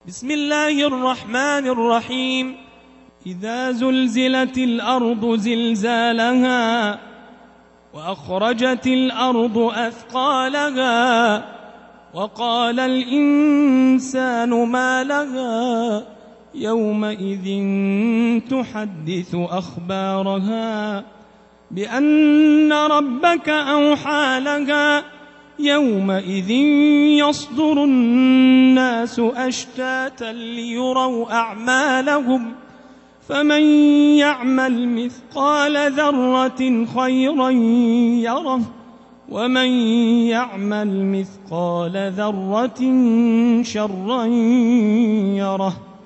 بسم الله الرحمن الرحيم. إذا زلزلت الأرض زلزالها وأخرجت الأرض أثقالها وقال الإنسان ما لها يومئذ تحدث أخبارها بأن ربك أوحى لها يومئذ يصدر الناس أشتاتا ليروا أعمالهم فمن يعمل مثقال ذرة خيرا يره ومن يعمل مثقال ذرة شرا يره.